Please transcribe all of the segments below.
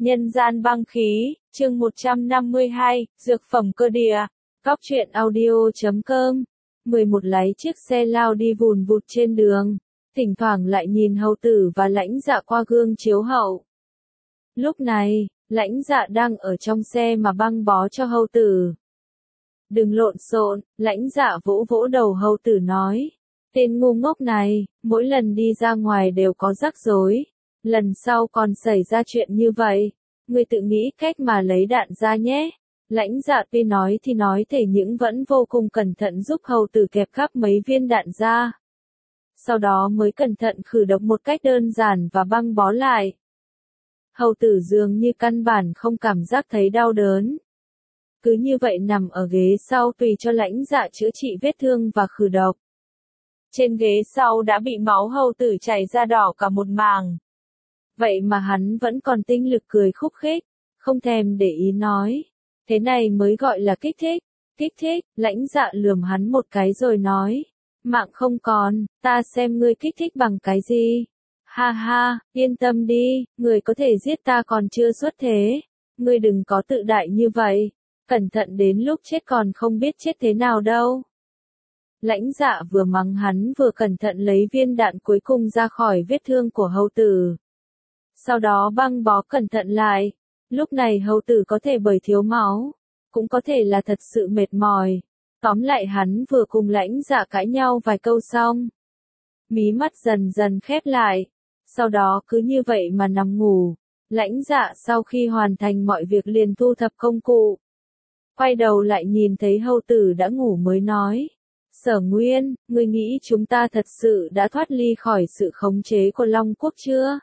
Nhân gian băng khí, chương 152, dược phẩm cơ địa. Góc truyện audio.com. 11 lái chiếc xe lao đi vùn vụt trên đường, thỉnh thoảng lại nhìn hầu tử và lãnh dạ qua gương chiếu hậu. Lúc này, lãnh dạ đang ở trong xe mà băng bó cho hầu tử. Đừng lộn xộn, lãnh dạ vỗ vỗ đầu hầu tử nói. Tên ngu ngốc này, mỗi lần đi ra ngoài đều có rắc rối. Lần sau còn xảy ra chuyện như vậy, ngươi tự nghĩ cách mà lấy đạn ra nhé. Lãnh dạ tuy nói thì nói thể nhưng vẫn vô cùng cẩn thận giúp hầu tử kẹp khắp mấy viên đạn ra. Sau đó mới cẩn thận khử độc một cách đơn giản và băng bó lại. Hầu tử dường như căn bản không cảm giác thấy đau đớn. Cứ như vậy nằm ở ghế sau tùy cho lãnh dạ chữa trị vết thương và khử độc. Trên ghế sau đã bị máu hầu tử chảy ra đỏ cả một màng. Vậy mà hắn vẫn còn tinh lực cười khúc khích, không thèm để ý nói. Thế này mới gọi là kích thích. Kích thích, lãnh dạ lườm hắn một cái rồi nói. Mạng không còn, ta xem ngươi kích thích bằng cái gì. Ha ha, yên tâm đi, người có thể giết ta còn chưa xuất thế. Ngươi đừng có tự đại như vậy. Cẩn thận đến lúc chết còn không biết chết thế nào đâu. Lãnh dạ vừa mắng hắn vừa cẩn thận lấy viên đạn cuối cùng ra khỏi vết thương của hầu tử. Sau đó băng bó cẩn thận lại. Lúc này hầu tử có thể bởi thiếu máu, cũng có thể là thật sự mệt mỏi. Tóm lại hắn vừa cùng lãnh dạ cãi nhau vài câu xong. Mí mắt dần dần khép lại. Sau đó cứ như vậy mà nằm ngủ. Lãnh dạ sau khi hoàn thành mọi việc liền thu thập công cụ. Quay đầu lại nhìn thấy hầu tử đã ngủ mới nói. Sở Nguyên, ngươi nghĩ chúng ta thật sự đã thoát ly khỏi sự khống chế của Long Quốc chưa?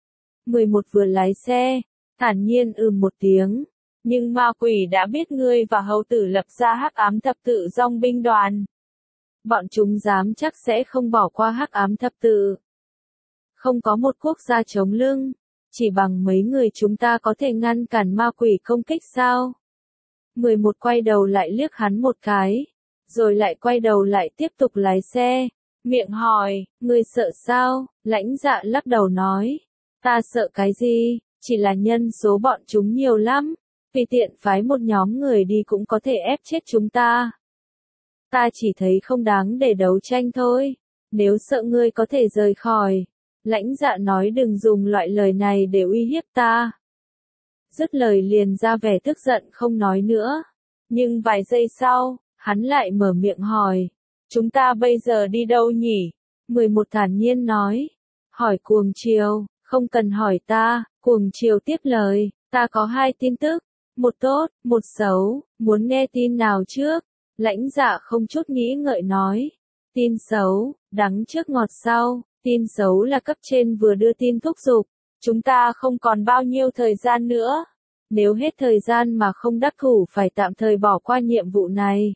11 vừa lái xe, thản nhiên một tiếng. Nhưng ma quỷ đã biết ngươi và hầu tử lập ra hắc ám thập tự dòng binh đoàn. Bọn chúng dám chắc sẽ không bỏ qua hắc ám thập tự. Không có một quốc gia chống lưng, chỉ bằng mấy người chúng ta có thể ngăn cản ma quỷ công kích sao? 11 quay đầu lại liếc hắn một cái, rồi lại quay đầu lại tiếp tục lái xe, miệng hỏi, ngươi sợ sao? Lãnh dạ lắc đầu nói, ta sợ cái gì, chỉ là nhân số bọn chúng nhiều lắm, tùy tiện phái một nhóm người đi cũng có thể ép chết chúng ta. Ta chỉ thấy không đáng để đấu tranh thôi, nếu sợ ngươi có thể rời khỏi. Lãnh dạ nói đừng dùng loại lời này để uy hiếp ta. Dứt lời liền ra vẻ tức giận không nói nữa. Nhưng vài giây sau, hắn lại mở miệng hỏi. Chúng ta bây giờ đi đâu nhỉ? 11 thản nhiên nói. Hỏi Cuồng Triều, không cần hỏi ta. Cuồng Triều tiếp lời, ta có 2 tin tức. Một tốt, một xấu, muốn nghe tin nào trước? Lãnh dạ không chút nghĩ ngợi nói. Tin xấu, đắng trước ngọt sau. Tin xấu là cấp trên vừa đưa tin thúc giục. Chúng ta không còn bao nhiêu thời gian nữa. Nếu hết thời gian mà không đắc thủ phải tạm thời bỏ qua nhiệm vụ này.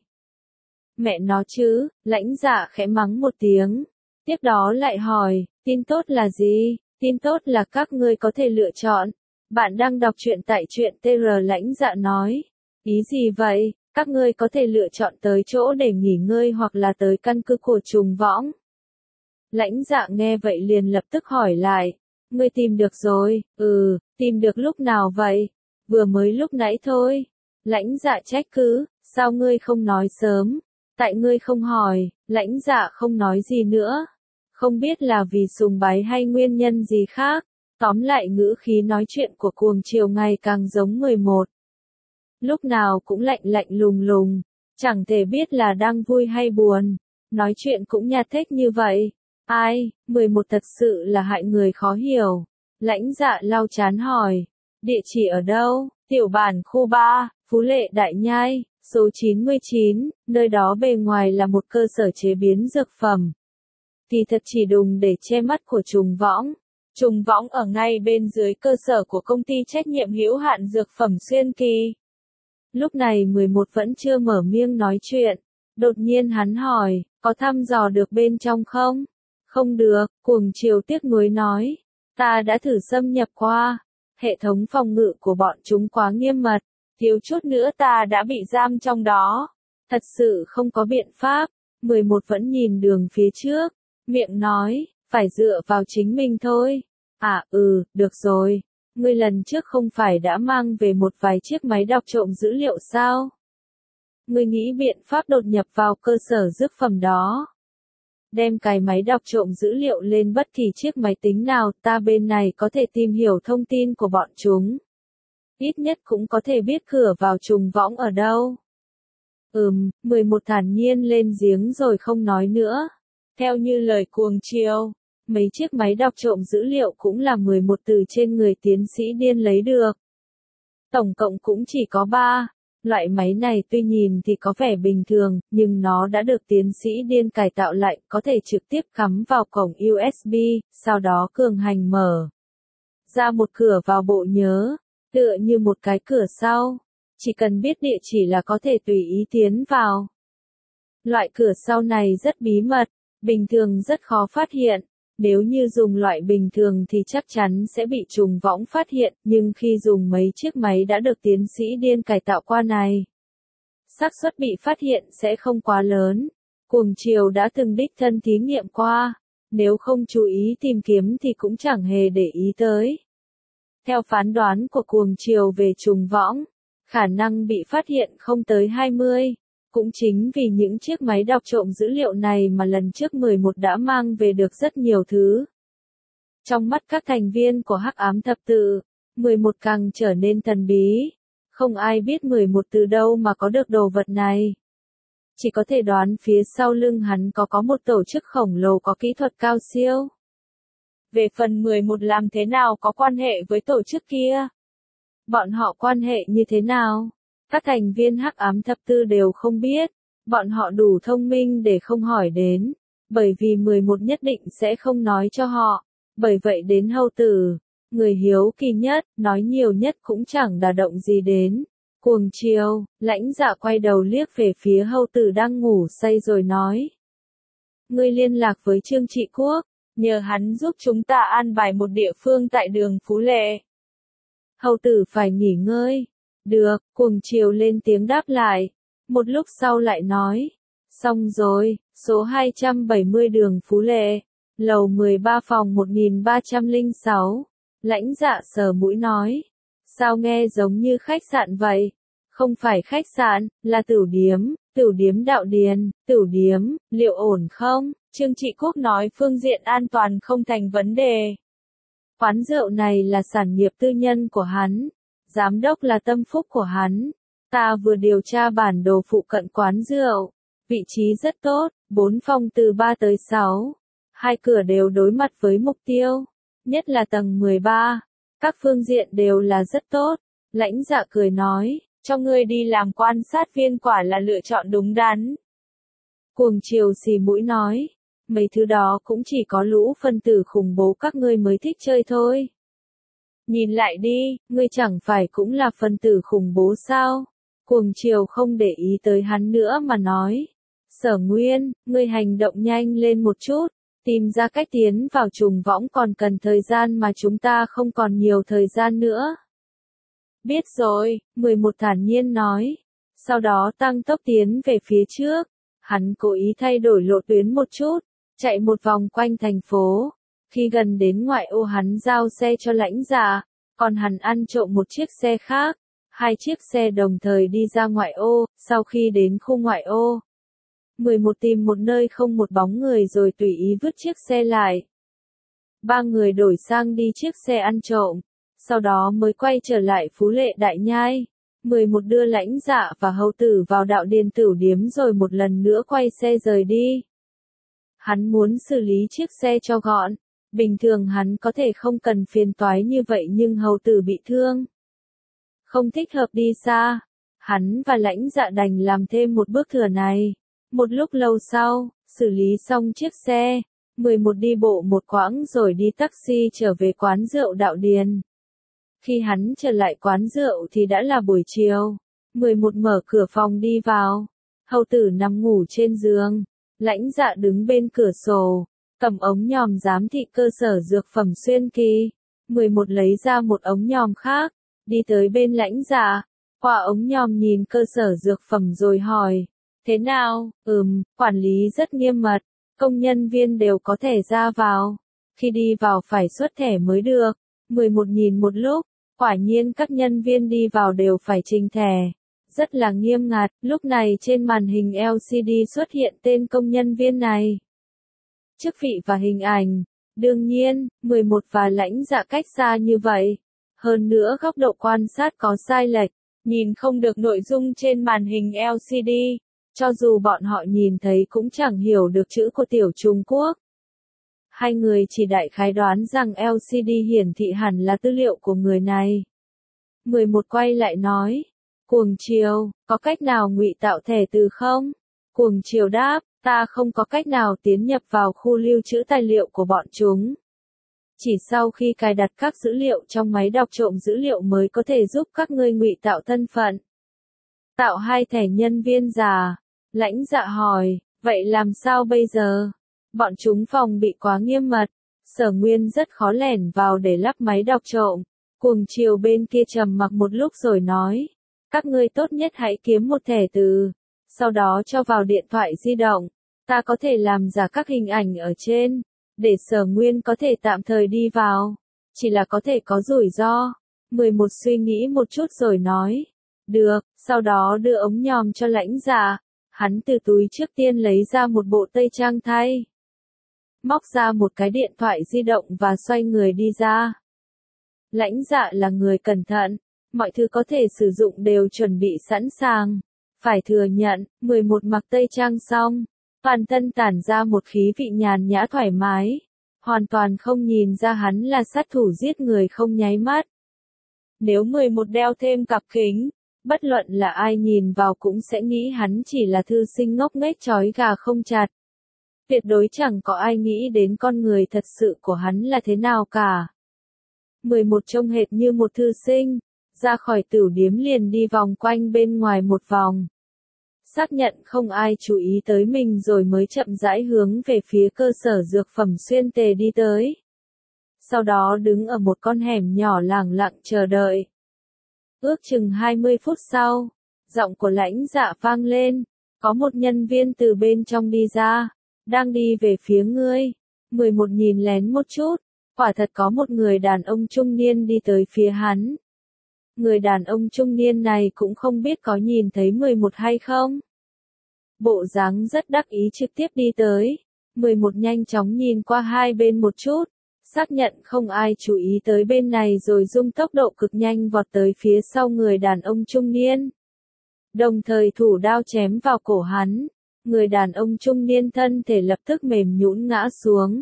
Mẹ nó chứ, lãnh dạ khẽ mắng một tiếng. Tiếp đó lại hỏi, tin tốt là gì? Tin tốt là các ngươi có thể lựa chọn. Bạn đang đọc truyện tại truyện TR. Lãnh dạ nói. Ý gì vậy? Các ngươi có thể lựa chọn tới chỗ để nghỉ ngơi hoặc là tới căn cứ của trùng võng. Lãnh dạ nghe vậy liền lập tức hỏi lại. Ngươi tìm được rồi? Tìm được lúc nào vậy? Vừa mới lúc nãy thôi. Lãnh dạ trách cứ, sao ngươi không nói sớm? Tại ngươi không hỏi. Lãnh dạ không nói gì nữa. Không biết là vì sùng bái hay nguyên nhân gì khác. Tóm lại ngữ khí nói chuyện của Cuồng Triều ngày càng giống 11. Lúc nào cũng lạnh lạnh lùng lùng. Chẳng thể biết là đang vui hay buồn. Nói chuyện cũng nhạt thếch như vậy. Ai, 11 thật sự là hại người khó hiểu. Lãnh dạ lau chán hỏi. Địa chỉ ở đâu? Tiểu bản khu 3, Phú Lệ Đại Nhai, số 99, nơi đó bề ngoài là một cơ sở chế biến dược phẩm. Kỳ thật chỉ đùng để che mắt của trùng võng. Trùng võng ở ngay bên dưới cơ sở của công ty trách nhiệm hữu hạn dược phẩm Xuyên Kỳ. Lúc này 11 vẫn chưa mở miệng nói chuyện. Đột nhiên hắn hỏi, có thăm dò được bên trong không? Không được, Cuồng Triều tiếc nuối nói. Ta đã thử xâm nhập qua. Hệ thống phòng ngự của bọn chúng quá nghiêm mật. Thiếu chút nữa ta đã bị giam trong đó. Thật sự không có biện pháp. 11 vẫn nhìn đường phía trước. Miệng nói, phải dựa vào chính mình thôi. Được rồi. ngươi lần trước không phải đã mang về một vài chiếc máy đọc trộm dữ liệu sao? Ngươi nghĩ biện pháp đột nhập vào cơ sở dược phẩm đó. Đem cái máy đọc trộm dữ liệu lên bất kỳ chiếc máy tính nào, ta bên này có thể tìm hiểu thông tin của bọn chúng. Ít nhất cũng có thể biết cửa vào trùng võng ở đâu. 11 thản nhiên lên giếng rồi không nói nữa. Theo như lời Cuồng Chiều, mấy chiếc máy đọc trộm dữ liệu cũng là 11 từ trên người tiến sĩ điên lấy được. Tổng cộng cũng chỉ có 3. Loại máy này tuy nhìn thì có vẻ bình thường, nhưng nó đã được tiến sĩ điên cải tạo lại, có thể trực tiếp cắm vào cổng USB, sau đó cường hành mở ra một cửa vào bộ nhớ, tựa như một cái cửa sau. Chỉ cần biết địa chỉ là có thể tùy ý tiến vào. Loại cửa sau này rất bí mật, bình thường rất khó phát hiện. Nếu như dùng loại bình thường thì chắc chắn sẽ bị trùng võng phát hiện, nhưng khi dùng mấy chiếc máy đã được tiến sĩ điên cải tạo qua này, xác suất bị phát hiện sẽ không quá lớn. Cuồng Chiều đã từng đích thân thí nghiệm qua, nếu không chú ý tìm kiếm thì cũng chẳng hề để ý tới. Theo phán đoán của Cuồng Chiều về trùng võng, khả năng bị phát hiện không tới 20. Cũng chính vì những chiếc máy đọc trộm dữ liệu này mà lần trước 11 đã mang về được rất nhiều thứ. Trong mắt các thành viên của Hắc Ám Thập Tự, 11 càng trở nên thần bí. Không ai biết 11 từ đâu mà có được đồ vật này. Chỉ có thể đoán phía sau lưng hắn có một tổ chức khổng lồ có kỹ thuật cao siêu. Về phần 11 làm thế nào có quan hệ với tổ chức kia? Bọn họ quan hệ như thế nào? Các thành viên Hắc Ám Thập Tự đều không biết, bọn họ đủ thông minh để không hỏi đến, bởi vì 11 nhất định sẽ không nói cho họ, bởi vậy đến Hầu Tử, người hiếu kỳ nhất, nói nhiều nhất cũng chẳng đả động gì đến. Cuồng Chiều, Lãnh Dạ quay đầu liếc về phía Hầu Tử đang ngủ say rồi nói. Ngươi liên lạc với Trương Trị Quốc, nhờ hắn giúp chúng ta an bài một địa phương tại đường Phú Lệ. Hầu Tử phải nghỉ ngơi. Được, Cuồng Chiều lên tiếng đáp lại. Một lúc sau lại nói. Xong rồi, số 270 đường Phú Lệ, lầu 13 phòng 1306. Lãnh Dạ sờ mũi nói. Sao nghe giống như khách sạn vậy? Không phải khách sạn, là tửu điếm Đạo Điền, tửu điếm, liệu ổn không? Trương Trị Quốc nói phương diện an toàn không thành vấn đề. Quán rượu này là sản nghiệp tư nhân của hắn. Giám đốc là tâm phúc của hắn. Ta vừa điều tra bản đồ phụ cận quán rượu. Vị trí rất tốt, 4 phòng từ 3 tới 6. 2 cửa đều đối mặt với mục tiêu. Nhất là tầng 13. Các phương diện đều là rất tốt. Lãnh Dạ cười nói, cho ngươi đi làm quan sát viên quả là lựa chọn đúng đắn. Cuồng Chiều xì mũi nói, mấy thứ đó cũng chỉ có lũ phân tử khủng bố các ngươi mới thích chơi thôi. Nhìn lại đi, ngươi chẳng phải cũng là phân tử khủng bố sao? Cuồng Chiều không để ý tới hắn nữa mà nói. Sở Nguyên, ngươi hành động nhanh lên một chút, tìm ra cách tiến vào trùng võng còn cần thời gian mà chúng ta không còn nhiều thời gian nữa. Biết rồi, 11 thản nhiên nói. Sau đó tăng tốc tiến về phía trước. Hắn cố ý thay đổi lộ tuyến một chút, chạy một vòng quanh thành phố. Khi gần đến ngoại ô hắn giao xe cho Lãnh Dạ, còn hắn ăn trộm một chiếc xe khác. 2 chiếc xe đồng thời đi ra ngoại ô, sau khi đến khu ngoại ô. 11 tìm một nơi không một bóng người rồi tùy ý vứt chiếc xe lại. 3 người đổi sang đi chiếc xe ăn trộm, sau đó mới quay trở lại Phú Lệ Đại Nhai. 11 đưa Lãnh Dạ và Hầu Tử vào Đạo Điền tửu điếm rồi một lần nữa quay xe rời đi. Hắn muốn xử lý chiếc xe cho gọn. Bình thường hắn có thể không cần phiền toái như vậy nhưng Hầu Tử bị thương. Không thích hợp đi xa. Hắn và Lãnh Dạ đành làm thêm một bước thừa này. Một lúc lâu sau, xử lý xong chiếc xe, 11 đi bộ một quãng rồi đi taxi trở về quán rượu Đạo Điền. Khi hắn trở lại quán rượu thì đã là buổi chiều. 11 mở cửa phòng đi vào. Hầu Tử nằm ngủ trên giường. Lãnh Dạ đứng bên cửa sổ, cầm ống nhòm giám thị cơ sở dược phẩm Xuyên Kỳ. 11 lấy ra một ống nhòm khác, đi tới bên Lãnh Dạ, qua ống nhòm nhìn cơ sở dược phẩm rồi hỏi. Thế nào? Quản lý rất nghiêm mật, công nhân viên đều có thể ra vào. Khi đi vào phải xuất thẻ mới được. 11 nhìn một lúc, Quả nhiên các nhân viên đi vào đều phải trình thẻ. Rất là nghiêm ngặt, lúc này trên màn hình LCD xuất hiện tên công nhân viên này. Chức vị và hình ảnh. Đương nhiên, 11 và lãnh dạ cách xa như vậy. Hơn nữa góc độ quan sát có sai lệch, nhìn không được nội dung trên màn hình LCD. Cho dù bọn họ nhìn thấy cũng chẳng hiểu được chữ của tiểu Trung Quốc. Hai người chỉ đại khái đoán rằng LCD hiển thị hẳn là tư liệu của người này. 11 quay lại nói. Cuồng Triều, có cách nào ngụy tạo thẻ từ không? Cuồng Triều đáp, ta không có cách nào tiến nhập vào khu lưu trữ tài liệu của bọn chúng. Chỉ sau khi cài đặt các dữ liệu trong máy đọc trộm dữ liệu mới có thể giúp các ngươi ngụy tạo thân phận. Tạo 2 thẻ nhân viên giả. Lãnh dạ hỏi, vậy làm sao bây giờ? Bọn chúng phòng bị quá nghiêm mật. Sở Nguyên rất khó lẻn vào để lắp máy đọc trộm. Cuồng Triều bên kia trầm mặc một lúc rồi nói. Các ngươi tốt nhất hãy kiếm một thẻ từ. Sau đó cho vào điện thoại di động. Ta có thể làm giả các hình ảnh ở trên. Để Sở Nguyên có thể tạm thời đi vào. Chỉ là có thể có rủi ro. 11 suy nghĩ một chút rồi nói. Được, sau đó đưa ống nhòm cho lãnh dạ. Hắn từ túi trước tiên lấy ra một bộ tây trang thay. Móc ra một cái điện thoại di động và xoay người đi ra. Lãnh dạ là người cẩn thận. Mọi thứ có thể sử dụng đều chuẩn bị sẵn sàng. Phải thừa nhận, 11 mặc tây trang xong. Toàn thân tản ra một khí vị nhàn nhã thoải mái. Hoàn toàn không nhìn ra hắn là sát thủ giết người không nháy mắt. Nếu 11 đeo thêm cặp kính, bất luận là ai nhìn vào cũng sẽ nghĩ hắn chỉ là thư sinh ngốc nghếch trói gà không chặt. Tuyệt đối chẳng có ai nghĩ đến con người thật sự của hắn là thế nào cả. 11 trông hệt như một thư sinh, ra khỏi tửu điếm liền đi vòng quanh bên ngoài một vòng. Xác nhận không ai chú ý tới mình rồi mới chậm rãi hướng về phía cơ sở dược phẩm xuyên tề đi tới. Sau đó đứng ở một con hẻm nhỏ lẳng lặng chờ đợi. Ước chừng 20 phút sau, giọng của lãnh dạ vang lên, có một nhân viên từ bên trong đi ra, đang đi về phía ngươi. 11 nhìn lén một chút, quả thật có một người đàn ông trung niên đi tới phía hắn. Người đàn ông trung niên này cũng không biết có nhìn thấy 11 hay không. Bộ dáng rất đắc ý trực tiếp đi tới. 11 nhanh chóng nhìn qua hai bên một chút, xác nhận không ai chú ý tới bên này rồi dùng tốc độ cực nhanh vọt tới phía sau người đàn ông trung niên. Đồng thời thủ đao chém vào cổ hắn. Người đàn ông trung niên thân thể lập tức mềm nhũn ngã xuống.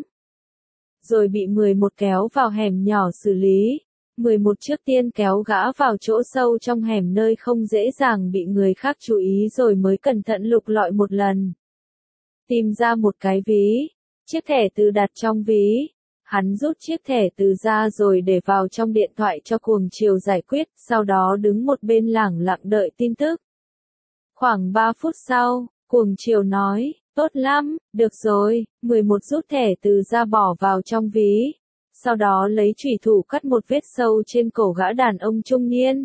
Rồi bị 11 kéo vào hẻm nhỏ xử lý. 11 trước tiên kéo gã vào chỗ sâu trong hẻm nơi không dễ dàng bị người khác chú ý rồi mới cẩn thận lục lọi một lần. Tìm ra một cái ví. Chiếc thẻ từ đặt trong ví. Hắn rút chiếc thẻ từ ra rồi để vào trong điện thoại cho Cuồng Triều giải quyết, sau đó đứng một bên lẳng lặng đợi tin tức. Khoảng 3 phút sau, Cuồng Triều nói, tốt lắm, được rồi, 11 rút thẻ từ ra bỏ vào trong ví. Sau đó lấy chủy thủ cắt một vết sâu trên cổ gã đàn ông trung niên.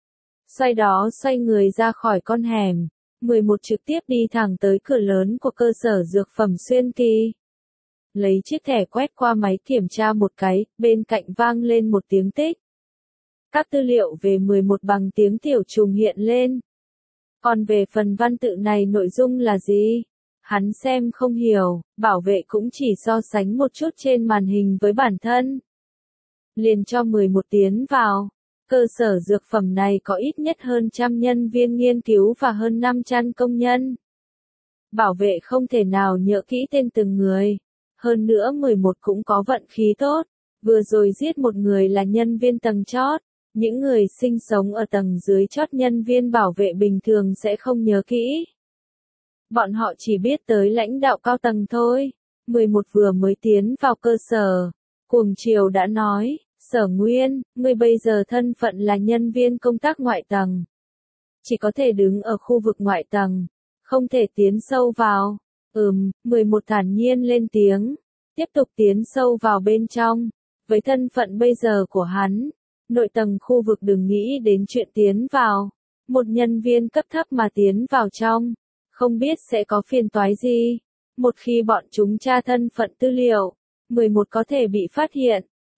Xoay người ra khỏi con hẻm. 11 trực tiếp đi thẳng tới cửa lớn của cơ sở dược phẩm Xuyên Kỳ. Lấy chiếc thẻ quét qua máy kiểm tra một cái, bên cạnh vang lên một tiếng tích. Các tư liệu về 11 bằng tiếng tiểu Trung hiện lên. Còn về phần văn tự này nội dung là gì? Hắn xem không hiểu, bảo vệ cũng chỉ so sánh một chút trên màn hình với bản thân. Liền cho 11 tiến vào. Cơ sở dược phẩm này có ít nhất hơn 100 nhân viên nghiên cứu và hơn 500 công nhân. Bảo vệ không thể nào nhớ kỹ tên từng người. Hơn nữa 11 cũng có vận khí tốt. Vừa rồi giết một người là nhân viên tầng chót. Những người sinh sống ở tầng dưới chót nhân viên bảo vệ bình thường sẽ không nhớ kỹ. Bọn họ chỉ biết tới lãnh đạo cao tầng thôi. 11 vừa mới tiến vào cơ sở. Cuồng Triều đã nói, Sở Nguyên, ngươi bây giờ thân phận là nhân viên công tác ngoại tầng. Chỉ có thể đứng ở khu vực ngoại tầng. Không thể tiến sâu vào. 11 thản nhiên lên tiếng. Tiếp tục tiến sâu vào bên trong. Với thân phận bây giờ của hắn, nội tầng khu vực đừng nghĩ đến chuyện tiến vào. Một nhân viên cấp thấp mà tiến vào trong. Không biết sẽ có phiền toái gì. Một khi bọn chúng tra thân phận tư liệu, 11 có thể bị phát hiện.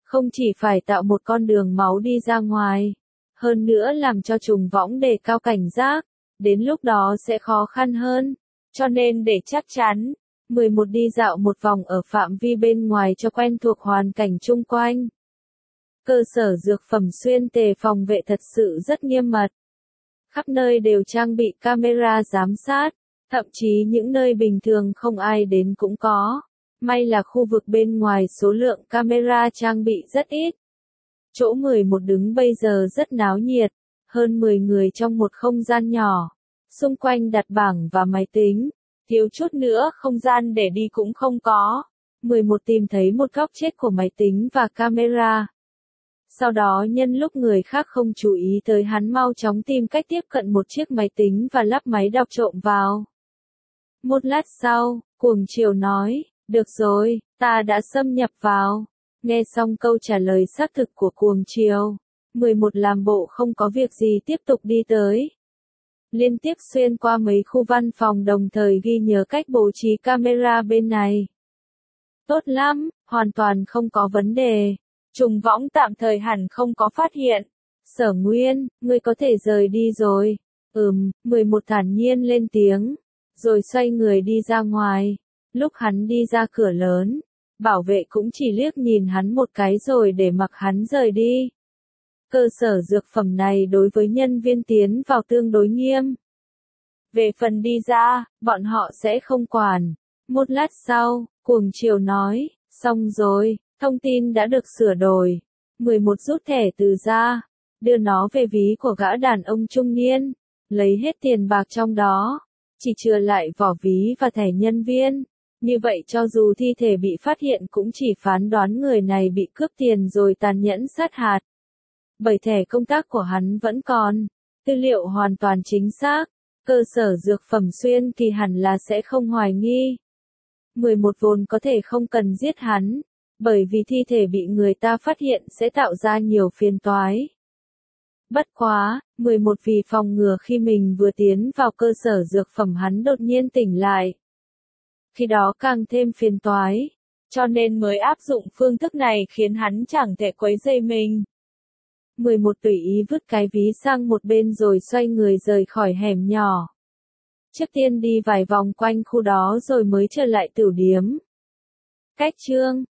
Không chỉ phải tạo một con đường máu đi ra ngoài, hơn nữa làm cho trùng võng đề cao cảnh giác, đến lúc đó sẽ khó khăn hơn. Cho nên để chắc chắn, 11 đi dạo một vòng ở phạm vi bên ngoài cho quen thuộc hoàn cảnh chung quanh. Cơ sở dược phẩm xuyên tề phòng vệ thật sự rất nghiêm mật. Khắp nơi đều trang bị camera giám sát, thậm chí những nơi bình thường không ai đến cũng có. May là khu vực bên ngoài số lượng camera trang bị rất ít. Chỗ 11 đứng bây giờ rất náo nhiệt, hơn 10 người trong một không gian nhỏ. Xung quanh đặt bảng và máy tính, thiếu chút nữa không gian để đi cũng không có. 11 tìm thấy một góc chết của máy tính và camera. Sau đó nhân lúc người khác không chú ý tới hắn mau chóng tìm cách tiếp cận một chiếc máy tính và lắp máy đọc trộm vào. Một lát sau, Cuồng Triều nói, được rồi, ta đã xâm nhập vào. Nghe xong câu trả lời xác thực của Cuồng Triều, 11 làm bộ không có việc gì tiếp tục đi tới. Liên tiếp xuyên qua mấy khu văn phòng đồng thời ghi nhớ cách bố trí camera bên này. Tốt lắm, hoàn toàn không có vấn đề. Trùng võng tạm thời hẳn không có phát hiện. Sở Nguyên, ngươi có thể rời đi rồi. 11 thản nhiên lên tiếng, rồi xoay người đi ra ngoài. Lúc hắn đi ra cửa lớn, bảo vệ cũng chỉ liếc nhìn hắn một cái rồi để mặc hắn rời đi. Cơ sở dược phẩm này đối với nhân viên tiến vào tương đối nghiêm. Về phần đi ra, bọn họ sẽ không quản. Một lát sau, Cuồng Triều nói, xong rồi, thông tin đã được sửa đổi. 11 rút thẻ từ ra, đưa nó về ví của gã đàn ông trung niên, lấy hết tiền bạc trong đó, chỉ chừa lại vỏ ví và thẻ nhân viên. Như vậy cho dù thi thể bị phát hiện cũng chỉ phán đoán người này bị cướp tiền rồi tàn nhẫn sát hại. Bởi thẻ công tác của hắn vẫn còn, tư liệu hoàn toàn chính xác, cơ sở dược phẩm xuyên kỳ hẳn là sẽ không hoài nghi. 11 vốn có thể không cần giết hắn, bởi vì thi thể bị người ta phát hiện sẽ tạo ra nhiều phiền toái. Bất quá, 11 vì phòng ngừa khi mình vừa tiến vào cơ sở dược phẩm hắn đột nhiên tỉnh lại. Khi đó càng thêm phiền toái, cho nên mới áp dụng phương thức này khiến hắn chẳng thể quấy rầy mình. 11 tùy ý vứt cái ví sang một bên rồi xoay người rời khỏi hẻm nhỏ. Trước tiên đi vài vòng quanh khu đó rồi mới trở lại tửu điếm. Cách chương